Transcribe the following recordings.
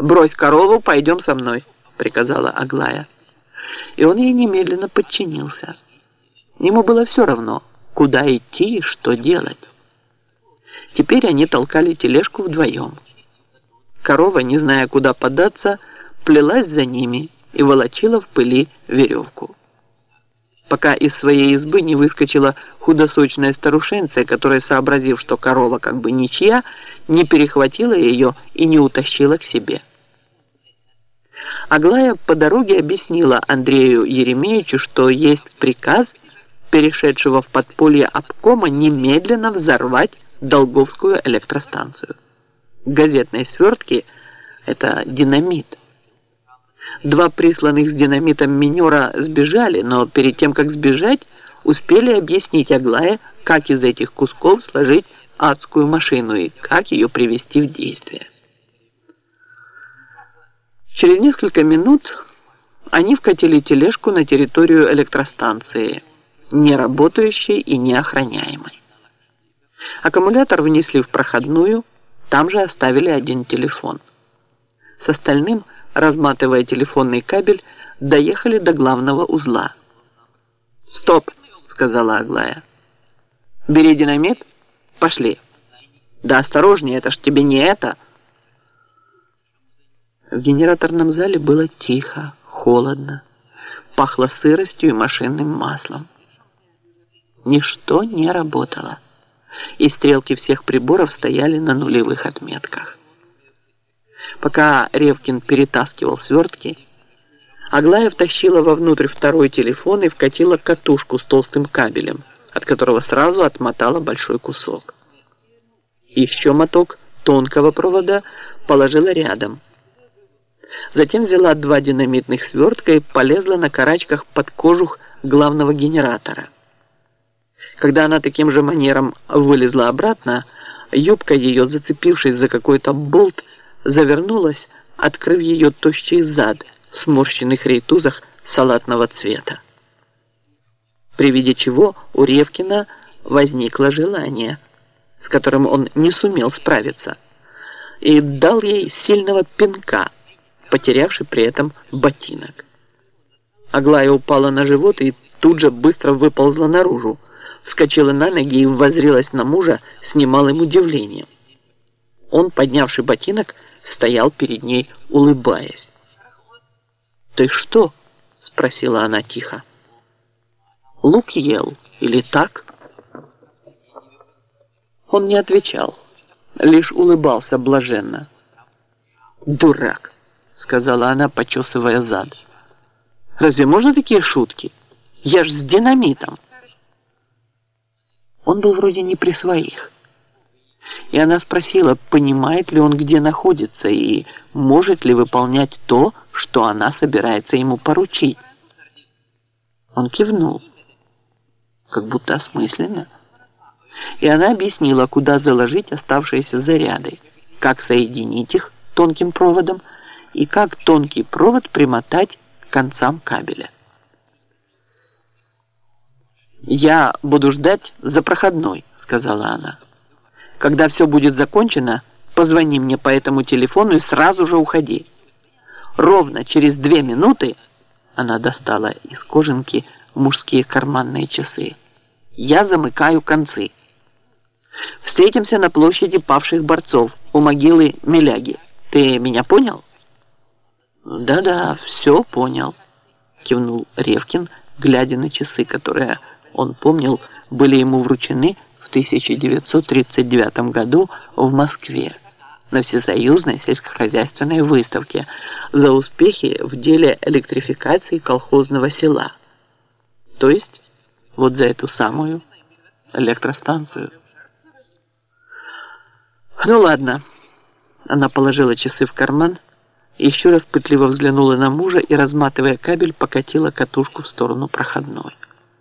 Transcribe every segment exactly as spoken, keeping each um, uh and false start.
«Брось корову, пойдем со мной», — приказала Аглая. И он ей немедленно подчинился. Ему было все равно, куда идти и что делать. Теперь они толкали тележку вдвоем. Корова, не зная, куда податься, плелась за ними и волочила в пыли веревку. Пока из своей избы не выскочила худосочная старушенция, которая, сообразив, что корова как бы ничья, не перехватила ее и не утащила к себе. Аглая по дороге объяснила Андрею Еремеевичу, что есть приказ перешедшего в подполье обкома немедленно взорвать Долговскую электростанцию. Газетные свертки – это динамит. Два присланных с динамитом минера сбежали, но перед тем, как сбежать, успели объяснить Аглае, как из этих кусков сложить адскую машину и как ее привести в действие. Через несколько минут они вкатили тележку на территорию электростанции, не работающей и не охраняемой. Аккумулятор внесли в проходную, там же оставили один телефон. С остальным, разматывая телефонный кабель, доехали до главного узла. «Стоп!» — сказала Аглая. «Бери динамит, пошли». «Да осторожнее, это ж тебе не это!» В генераторном зале было тихо, холодно, пахло сыростью и машинным маслом. Ничто не работало, и стрелки всех приборов стояли на нулевых отметках. Пока Ревкин перетаскивал свертки, Аглая втащила вовнутрь второй телефон и вкатила катушку с толстым кабелем, от которого сразу отмотала большой кусок. Еще моток тонкого провода положила рядом. Затем взяла два динамитных свертка и полезла на карачках под кожух главного генератора. Когда она таким же манером вылезла обратно, юбка ее, зацепившись за какой-то болт, завернулась, открыв ее тощий зад в сморщенных рейтузах салатного цвета. При виде чего у Ревкина возникло желание, с которым он не сумел справиться, и дал ей сильного пинка, потерявший при этом ботинок. Аглая упала на живот и тут же быстро выползла наружу, вскочила на ноги и воззрелась на мужа с немалым удивлением. Он, поднявший ботинок, стоял перед ней, улыбаясь. «Ты что?» — спросила она тихо. «Лук ел или так?» Он не отвечал, лишь улыбался блаженно. «Дурак!» — сказала она, почесывая зад. «Разве можно такие шутки? Я ж с динамитом!» Он был вроде не при своих. И она спросила, понимает ли он, где находится, и может ли выполнять то, что она собирается ему поручить. Он кивнул, как будто осмысленно. И она объяснила, куда заложить оставшиеся заряды, как соединить их тонким проводом и как тонкий провод примотать к концам кабеля. «Я буду ждать за проходной», — сказала она. «Когда все будет закончено, позвони мне по этому телефону и сразу же уходи. Ровно через две минуты...» Она достала из кожанки мужские карманные часы. «Я замыкаю концы. Встретимся на площади павших борцов у могилы Миляги. Ты меня понял?» «Да-да, все понял», — кивнул Ревкин, глядя на часы, которые, он помнил, были ему вручены в тысяча девятьсот тридцать девятом году в Москве на Всесоюзной сельскохозяйственной выставке за успехи в деле электрификации колхозного села. То есть вот за эту самую электростанцию. «Ну ладно». Она положила часы в карман, еще раз пытливо взглянула на мужа и, разматывая кабель, покатила катушку в сторону проходной.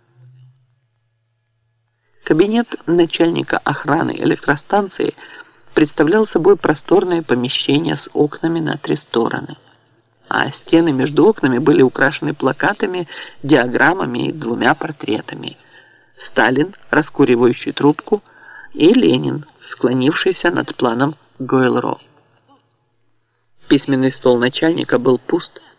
Кабинет начальника охраны электростанции представлял собой просторное помещение с окнами на три стороны, а стены между окнами были украшены плакатами, диаграммами и двумя портретами: Сталин, раскуривающий трубку, и Ленин, склонившийся над планом Гойл-Ро. Письменный стол начальника был пуст,